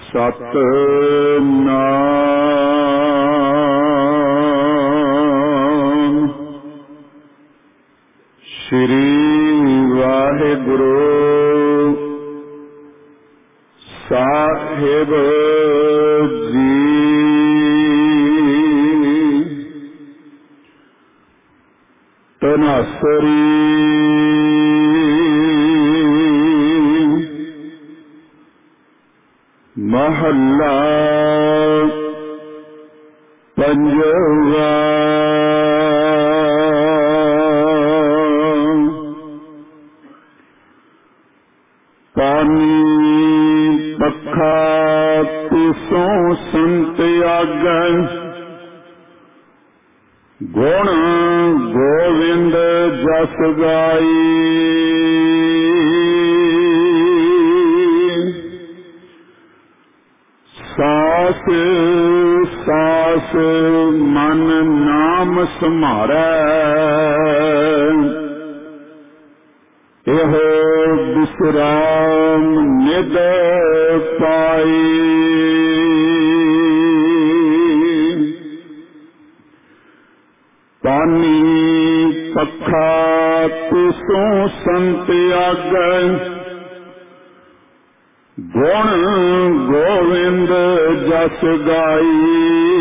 ਸਤਿਨਾਮ ਸ਼੍ਰੀ ਵਾਹਿਗੁਰੂ ਸਾਹਿਬ ਜੀ। ਤਨਾਸਰੀ ਮਹੱਲਾ ਪੰਜਵਾ। ਪਾਣੀ ਪੱਖਾ ਤਿਸੋਂ ਸੰਤ ਆਗੈ, ਗੁਣ ਗੋਵਿੰਦ ਜਸ ਗਾਈ। ਸਾਸ ਸਾਸ ਮਨ ਨਾਮ ਸਮਾਰੈ, ਇਹੋ ਬਿਸਰਾਮ ਨਿਦ ਪਾਈ। ਪਾਣੀ ਪੱਖਾ ਤਿਸੋਂ ਸੰਤ ਆਗੈ, ਗੁਣ ਗੋਵਿੰਦ ਜਸ ਗਾਈ।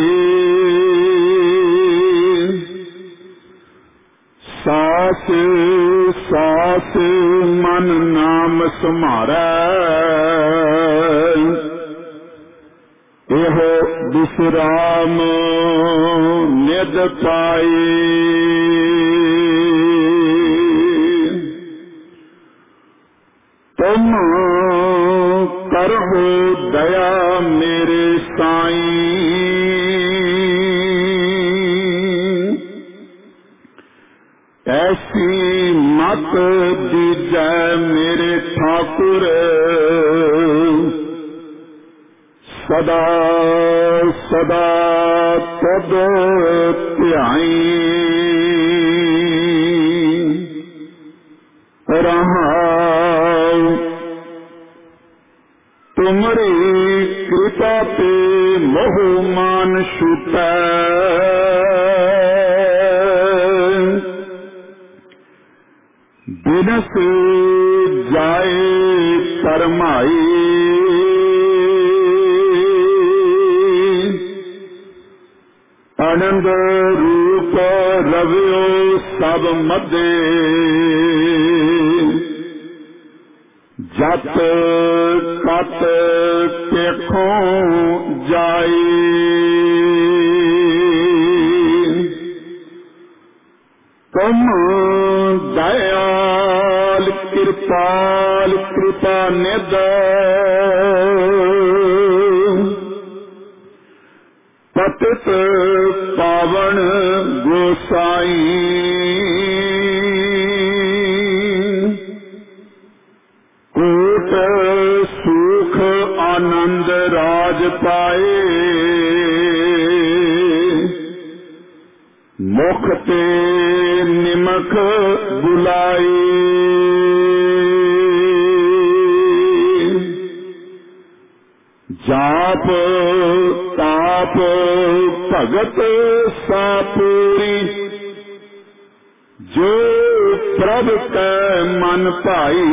ਸਾਸ ਸਾਸ ਮਨ ਨਾਮ ਸਮਾਰੈ, ਇਹੋ ਬਿਸਰਾਮ ਨਿਦ ਪਾਈ। ਤੁਮ ਕਰਹੁ ਦਇਆ ਮੇਰੇ ਸਾਈਂ, ਐਸੀ ਮਤ ਦੀਜੈ ਮੇਰੇ ਠਾਕੁਰ। ਸਦਾ ਸਦਾ ਤਦ ਧਿਆਈ, ਰਹਾਉ ਤੁਮਰੀ ਕਿਰਪਾ ਤੇ ਮੋਹ ਮਾਨ ਛੁਟੈ। ਬਿਨਸ ਜਾਏ ਧਰਮਾਈ, ਆਨੰਦ ਰੂਪ ਰਵਿਓ ਸਭ ਮਧੇ। ਜਤ ਕਤ ਦੇਖੋ ਜਾਈ, ਤੁਮ ਦਇਆਲ ਕਿਰਪਾਲ ਕਿਰਪਾ ਨਿਧ। ਪਤਿਤ ਪਾਵਨ ਗੋਸਾਈ, ਕੋਟ ਸੁਖ ਆਨੰਦ ਰਾਜ ਪਾਏ। ਮੁਖ ਤੇ ਨਿਮਖ ਬੁਲਾਈ, ਜਾਪ ਤਾਪ ਭਗਤ ਸਾਪੂਰੀ। ਜੋ ਪ੍ਰਭ ਕੈ ਮਨ ਭਾਈ,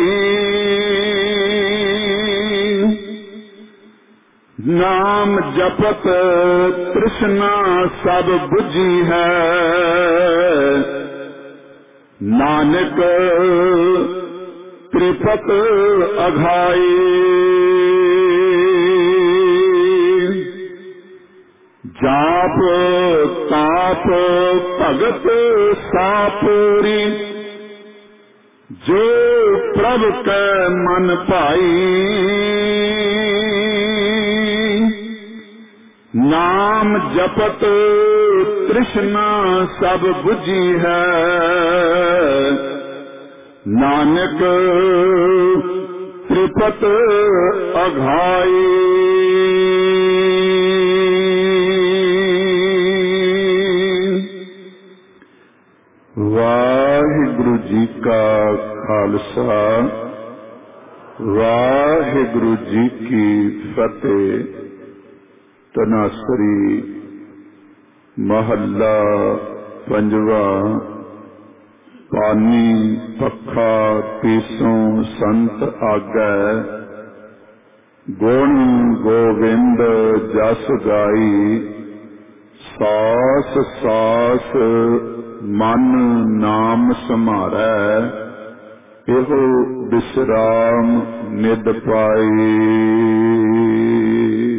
ਨਾਮ ਜਪਤ ਤ੍ਰਿਸ਼ਨਾ ਸਭ ਬੁਝੀ ਹੈ। ਨਾਨਕ ਤ੍ਰਿਪਤ ਅਘਾਈ, ਜਾਪ ਤਾਪ ਭਗਤ ਸਾਪੂਰੀ। ਜੋ ਪ੍ਰਭ ਕੈ ਮਨ ਭਾਈ, ਨਾਮ ਜਪਤ ਤ੍ਰਿਸ਼ਨਾ ਸਭ ਬੁਝੀ ਹੈ। ਨਾਨਕ ਤ੍ਰਿਪਤ ਅਘਾਈ। ਵਾਹਿਗੁਰੂ ਜੀ ਕਾ ਖਾਲਸਾ, ਵਾਹਿਗੁਰੂ ਜੀ ਕੀ ਫਤਿਹ। ਤਨਾਸਰੀ ਮਹੱਲਾ ਪੰਜਵਾ। ਪਾਨੀ ਪੱਖਾ ਪੀਸੋਂ ਸੰਤ ਆਗੈ, ਗੁਣ ਗੋਵਿੰਦ ਜਸ ਗਾਈ। ਸਾਸ ਸਾਸ ਮਨ ਨਾਮ ਸਮਾਰੈ, ਇਹੋ ਵਿਸਰਾਮ ਨਿਦ ਪਾਈ।